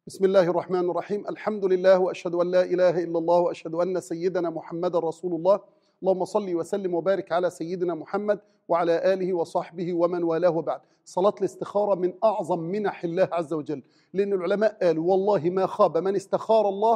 بسم الله الرحمن الرحيم. الحمد لله وأشهد أن لا إله إلا الله وأشهد أن سيدنا محمد رسول الله. اللهم صل وسلم وبارك على سيدنا محمد وعلى آله وصحبه ومن والاه، وبعد. صلاة الاستخارة من أعظم منح الله عز وجل، لأن العلماء قالوا والله ما خاب من استخار الله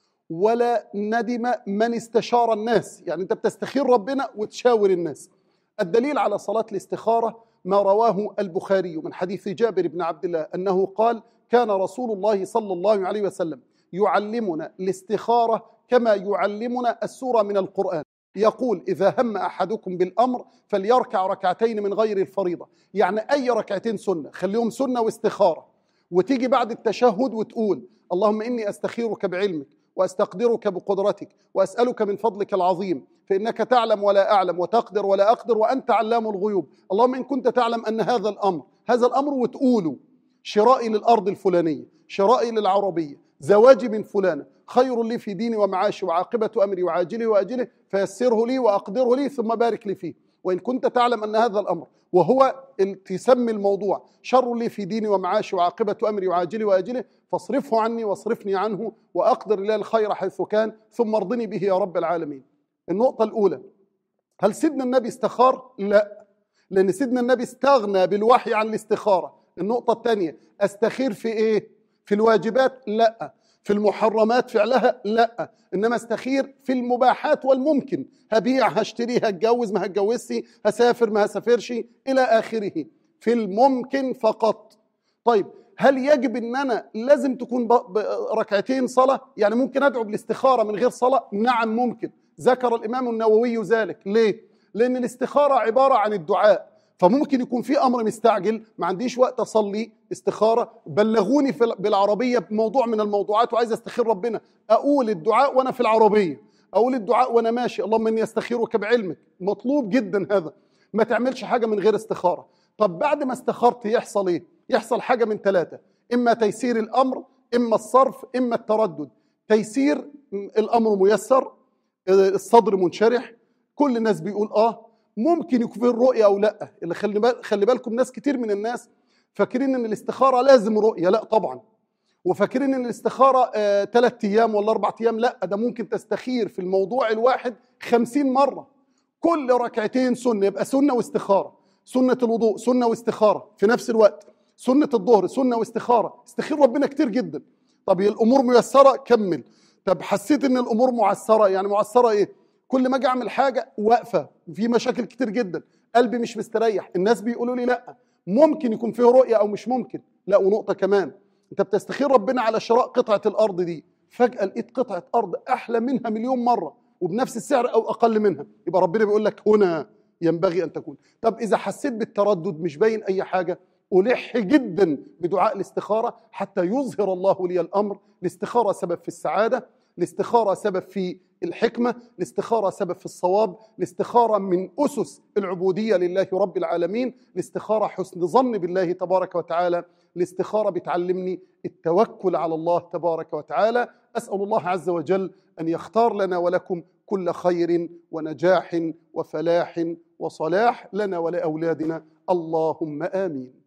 ولا ندم من استشار الناس. يعني أنت بتستخير ربنا وتشاور الناس. الدليل على صلاة الاستخارة ما رواه البخاري من حديث جابر بن عبد الله أنه قال: كان رسول الله صلى الله عليه وسلم يعلمنا الاستخارة كما يعلمنا السورة من القرآن. يقول: إذا هم أحدكم بالأمر فليركع ركعتين من غير الفريضة. يعني أي ركعتين سنة خليهم سنة واستخارة، وتيجي بعد التشهد وتقول: اللهم إني أستخيرك بعلمك وأستقدرك بقدرتك وأسألك من فضلك العظيم، فإنك تعلم ولا أعلم وتقدر ولا أقدر وأنت علام الغيوب. اللهم إن كنت تعلم أن هذا الأمر، وتقوله: شرائي للأرض الفلانية، شرائي للعربية، زواجي من فلانة، خير لي في ديني ومعاشي وعاقبة أمري وعاجله وأجله، فيسره لي وأقدره لي ثم بارك لي فيه. وإن كنت تعلم أن هذا الأمر، وهو تسمي الموضوع شر لي في ديني ومعاشي وعاقبة أمري وعاجله وأجله، فاصرفه عني واصرفني عنه وأقدر لي الخير حيث كان، ثم ارضني به يا رب العالمين. النقطة الأولى: هل سيدنا النبي استخار؟ لا، لأن سيدنا النبي استغنى بالوحي عن الاستخارة. النقطة الثانية: أستخير في إيه؟ في الواجبات؟ لا. في المحرمات فعلها؟ لا. إنما استخير في المباحات والممكن، هبيع هشتري هتجوز ما هتجوزش، هسافر ما هسافرش، إلى آخره، في الممكن فقط. طيب، هل يجب إن أنا لازم تكون ركعتين صلاة؟ يعني ممكن أدعو بالاستخارة من غير صلاة؟ نعم ممكن. ذكر الإمام النووي ذلك. ليه؟ لأن الاستخارة عبارة عن الدعاء، فممكن يكون في أمر مستعجل، ما عنديش وقت أصلي استخارة، بلغوني بالعربية بموضوع من الموضوعات وعايز أستخير ربنا، أقول الدعاء وأنا في العربية، أقول الدعاء وأنا ماشي: اللهم إني أستخيرك بعلمك. مطلوب جدا هذا. ما تعملش حاجة من غير استخارة. طب بعد ما استخرت يحصل إيه؟ يحصل حاجة من ثلاثة: إما تيسير الأمر، إما الصرف، إما التردد. تيسير: الأمر ميسر، الصدر منشرح، كل الناس بيقول ممكن يكون في الرؤية أو لا. اللي خلي بالكم، ناس كتير من الناس فاكرين إن الاستخارة لازم رؤية. لا طبعا. وفاكرين إن الاستخارة 3 أيام ولا 4 أيام. لا، ده ممكن تستخير في الموضوع الواحد 50 مرة. كل ركعتين سنة يبقى سنة واستخارة. سنة الوضوء سنة واستخارة في نفس الوقت. سنة الظهر سنة واستخارة. استخير ربنا كتير جدا. طب الأمور ميسرة؟ كمل. طب حسيت إن الأمور معسرة؟ يعني معسرة إيه؟ كل ما اجي اعمل حاجه واقفه، وفي مشاكل كتير جدا، قلبي مش مستريح، الناس بيقولوا لي لا، ممكن يكون فيه رؤيه او مش ممكن. لا، ونقطه كمان: انت بتستخير ربنا على شراء قطعه الارض دي، فجاه لقيت قطعه ارض احلى منها مليون مره وبنفس السعر او اقل منها، يبقى ربنا بيقول لك هنا ينبغي ان تكون. طب اذا حسيت بالتردد مش باين اي حاجه، ألح جدا بدعاء الاستخاره حتى يظهر الله لي الامر. الاستخاره سبب في السعاده، الاستخاره سبب في الحكمة، الاستخارة سبب في الصواب، الاستخارة من أسس العبودية لله رب العالمين، الاستخارة حسن ظن بالله تبارك وتعالى، الاستخارة بتعلمني التوكل على الله تبارك وتعالى. أسأل الله عز وجل أن يختار لنا ولكم كل خير ونجاح وفلاح وصلاح لنا ولأولادنا، اللهم آمين.